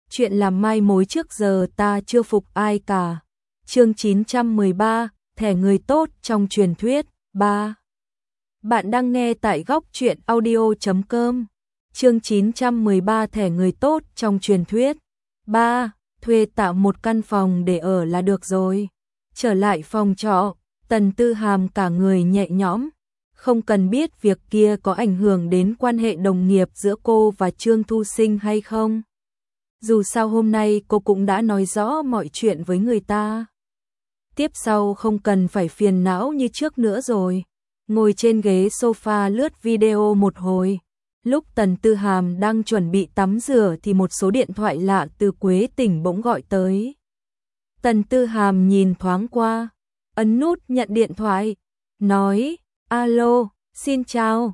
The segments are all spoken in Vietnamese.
chuyện làm mai mối trước giờ ta chưa phục ai cả. Chương 913, thẻ người tốt trong truyền thuyết, 3. Bạn đang nghe tại góc truyện audio.com. Chương 913 thẻ người tốt trong truyền thuyết, 3. Thuê tạm một căn phòng để ở là được rồi. Trở lại phòng trọ, Tần Tư Hàm cả người nhẹ nhõm. Không cần biết việc kia có ảnh hưởng đến quan hệ đồng nghiệp giữa cô và Trương Thu Sinh hay không. Dù sao hôm nay cô cũng đã nói rõ mọi chuyện với người ta. Tiếp sau không cần phải phiền não như trước nữa rồi. Ngồi trên ghế sofa lướt video một hồi. Lúc Tần Tư Hàm đang chuẩn bị tắm rửa thì một số điện thoại lạ từ Quế Tỉnh bỗng gọi tới. Tần Tư Hàm nhìn thoáng qua, ấn nút nhận điện thoại, nói: "Alo, xin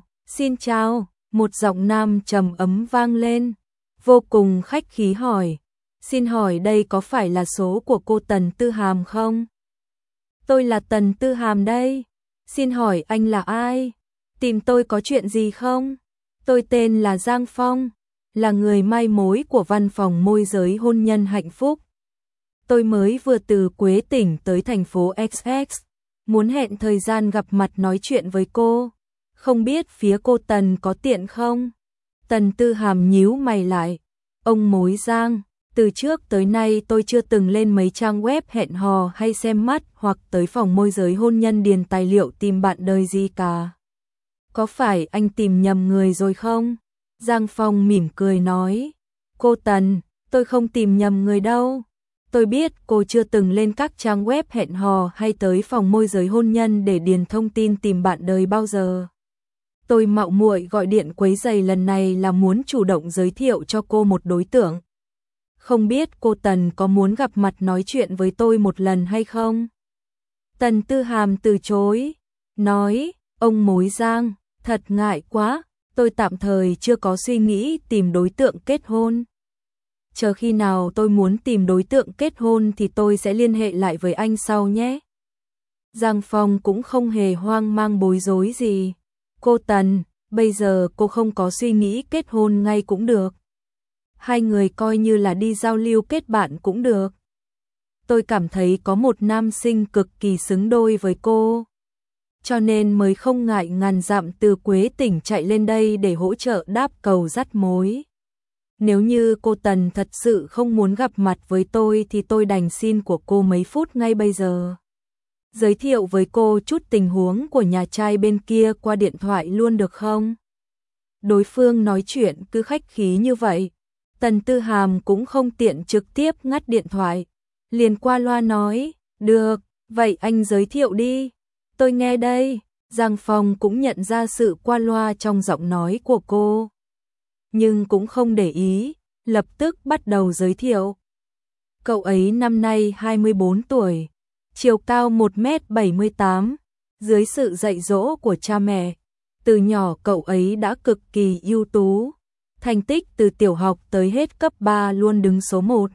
chào." Một giọng nam trầm ấm vang lên, vô cùng khách khí hỏi: "Xin hỏi đây có phải là số của cô Tần Tư Hàm không?" "Tôi là Tần Tư Hàm đây. Xin hỏi anh là ai? Tìm tôi có chuyện gì không? Tôi tên là Giang Phong, là người mai mối của văn phòng môi giới hôn nhân hạnh phúc. Tôi mới vừa từ Quế Tỉnh tới thành phố XX, muốn hẹn thời gian gặp mặt nói chuyện với cô. Không biết phía cô Tần có tiện không?" Tần Tư Hàm nhíu mày lại. "Ông mối Giang, từ trước tới nay tôi chưa từng lên mấy trang web hẹn hò hay xem mắt hoặc tới phòng môi giới hôn nhân điền tài liệu tìm bạn đời gì cả. Có phải anh tìm nhầm người rồi không?" Giang Phong mỉm cười nói: "Cô Tần, tôi không tìm nhầm người đâu. Tôi biết cô chưa từng lên các trang web hẹn hò hay tới phòng môi giới hôn nhân để điền thông tin tìm bạn đời bao giờ. Tôi mạo muội gọi điện quấy rầy lần này là muốn chủ động giới thiệu cho cô một đối tượng. Không biết cô Tần có muốn gặp mặt nói chuyện với tôi một lần hay không?" Tần Tư Hàm từ chối, nói: "Ông mối Giang, thật ngại quá, tôi tạm thời chưa có suy nghĩ tìm đối tượng kết hôn. Chờ khi nào tôi muốn tìm đối tượng kết hôn thì tôi sẽ liên hệ lại với anh sau nhé." Giang Phong cũng không hề hoang mang bối rối gì. "Cô Tần, bây giờ cô không có suy nghĩ kết hôn ngay cũng được. Hai người coi như là đi giao lưu kết bạn cũng được. Tôi cảm thấy có một nam sinh cực kỳ xứng đôi với cô, cho nên mới không ngại ngàn dặm từ Quế Tỉnh chạy lên đây để hỗ trợ đáp cầu dắt mối. Nếu như cô Tần thật sự không muốn gặp mặt với tôi thì tôi đành xin của cô mấy phút ngay bây giờ. Giới thiệu với cô chút tình huống của nhà trai bên kia qua điện thoại luôn được không?" Đối phương nói chuyện cứ khách khí như vậy, Tần Tư Hàm cũng không tiện trực tiếp ngắt điện thoại, liền qua loa nói: "Được, vậy anh giới thiệu đi, tôi nghe đây." Giang Phong cũng nhận ra sự qua loa trong giọng nói của cô, nhưng cũng không để ý, lập tức bắt đầu giới thiệu. Cậu ấy năm nay 24 tuổi, chiều cao 1m78, dưới sự dạy dỗ của cha mẹ, từ nhỏ cậu ấy đã cực kỳ ưu tú, thành tích từ tiểu học tới hết cấp 3 luôn đứng số 1,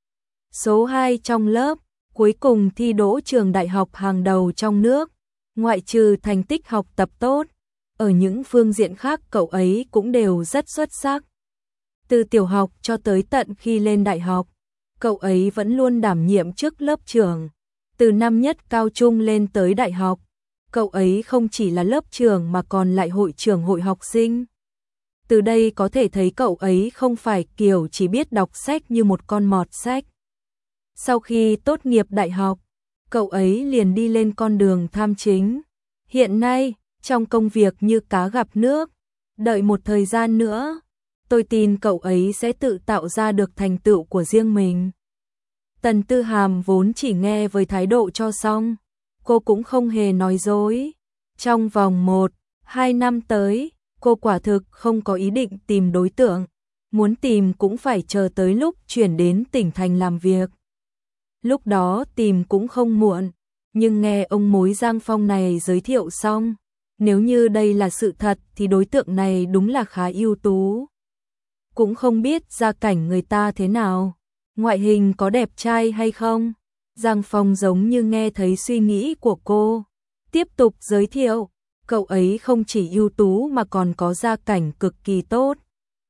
số 2 trong lớp, cuối cùng thi đỗ trường đại học hàng đầu trong nước. Ngoại trừ thành tích học tập tốt, ở những phương diện khác cậu ấy cũng đều rất xuất sắc. Từ tiểu học cho tới tận khi lên đại học, cậu ấy vẫn luôn đảm nhiệm chức lớp trưởng. Từ năm nhất cao trung lên tới đại học, cậu ấy không chỉ là lớp trưởng mà còn lại hội trưởng hội học sinh. Từ đây có thể thấy cậu ấy không phải kiểu chỉ biết đọc sách như một con mọt sách. Sau khi tốt nghiệp đại học, cậu ấy liền đi lên con đường tham chính. Hiện nay, trong công việc như cá gặp nước, đợi một thời gian nữa, tôi tin cậu ấy sẽ tự tạo ra được thành tựu của riêng mình." Tần Tư Hàm vốn chỉ nghe với thái độ cho xong, cô cũng không hề nói dối. Trong vòng 1-2 năm tới, cô quả thực không có ý định tìm đối tượng, muốn tìm cũng phải chờ tới lúc chuyển đến tỉnh thành làm việc. Lúc đó tìm cũng không muộn, nhưng nghe ông mối Giang Phong này giới thiệu xong, nếu như đây là sự thật thì đối tượng này đúng là khá ưu tú. Cũng không biết gia cảnh người ta thế nào, ngoại hình có đẹp trai hay không. Giang Phong giống như nghe thấy suy nghĩ của cô, tiếp tục giới thiệu, cậu ấy không chỉ ưu tú mà còn có gia cảnh cực kỳ tốt.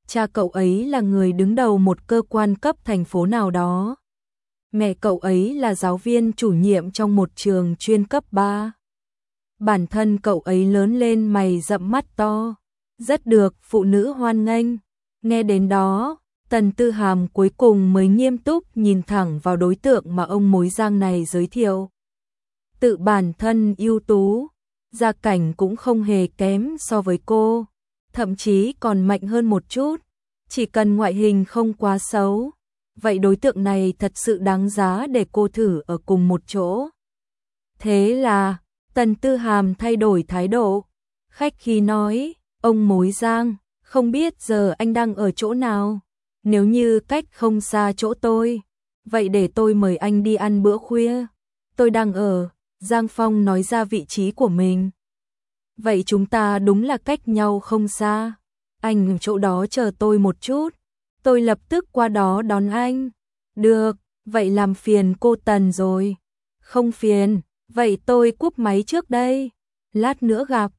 Cha cậu ấy là người đứng đầu một cơ quan cấp thành phố nào đó. Mẹ cậu ấy là giáo viên chủ nhiệm trong một trường chuyên cấp 3. Bản thân cậu ấy lớn lên mày rậm mắt to, rất được phụ nữ hoan nghênh. Nghe đến đó, Tần Tư Hàm cuối cùng mới nghiêm túc nhìn thẳng vào đối tượng mà ông mối giang này giới thiệu. Tự bản thân ưu tú, gia cảnh cũng không hề kém so với cô, thậm chí còn mạnh hơn một chút, chỉ cần ngoại hình không quá xấu. Vậy đối tượng này thật sự đáng giá để cô thử ở cùng một chỗ. Thế là, Tần Tư Hàm thay đổi thái độ, khách khí nói, ông mối giang, không biết giờ anh đang ở chỗ nào? Nếu như cách không xa chỗ tôi, vậy để tôi mời anh đi ăn bữa khuya. Tôi đang ở, Giang Phong nói ra vị trí của mình. Vậy chúng ta đúng là cách nhau không xa. Anh ở chỗ đó chờ tôi một chút, tôi lập tức qua đó đón anh. Được, vậy làm phiền cô Tần rồi. Không phiền, vậy tôi cúp máy trước đây. Lát nữa gặp,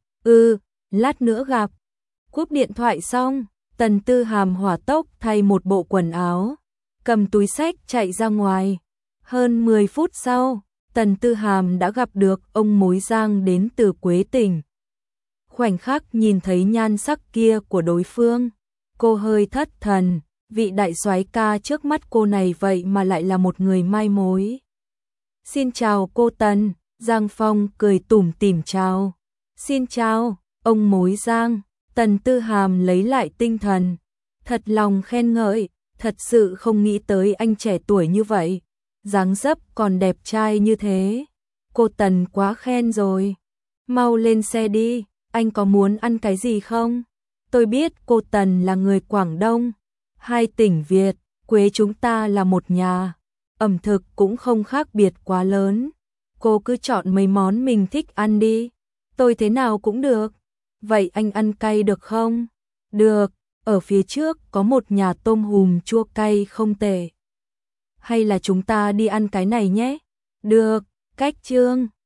lát nữa gặp. Cúp điện thoại xong, Tần Tư Hàm hỏa tốc thay một bộ quần áo, cầm túi xách chạy ra ngoài. Hơn 10 phút sau, Tần Tư Hàm đã gặp được ông mối giang đến từ Quế Tỉnh. Khoảnh khắc nhìn thấy nhan sắc kia của đối phương, cô hơi thất thần, vị đại soái ca trước mắt cô này vậy mà lại là một người mai mối. Xin chào cô Tần, Giang Phong cười tủm tỉm chào. Xin chào, ông mối giang. Tần Tư Hàm lấy lại tinh thần, thật lòng khen ngợi, thật sự không nghĩ tới anh trẻ tuổi như vậy, dáng dấp còn đẹp trai như thế. Cô Tần quá khen rồi, mau lên xe đi, anh có muốn ăn cái gì không? Tôi biết cô Tần là người Quảng Đông, 2 tỉnh Việt, Quế chúng ta là một nhà, ẩm thực cũng không khác biệt quá lớn. Cô cứ chọn mấy món mình thích ăn đi, tôi thế nào cũng được. Vậy anh ăn cay được không? Được, ở phía trước có một nhà tôm hùm chua cay không tệ. Hay là chúng ta đi ăn cái này nhé? Được, cách Trương.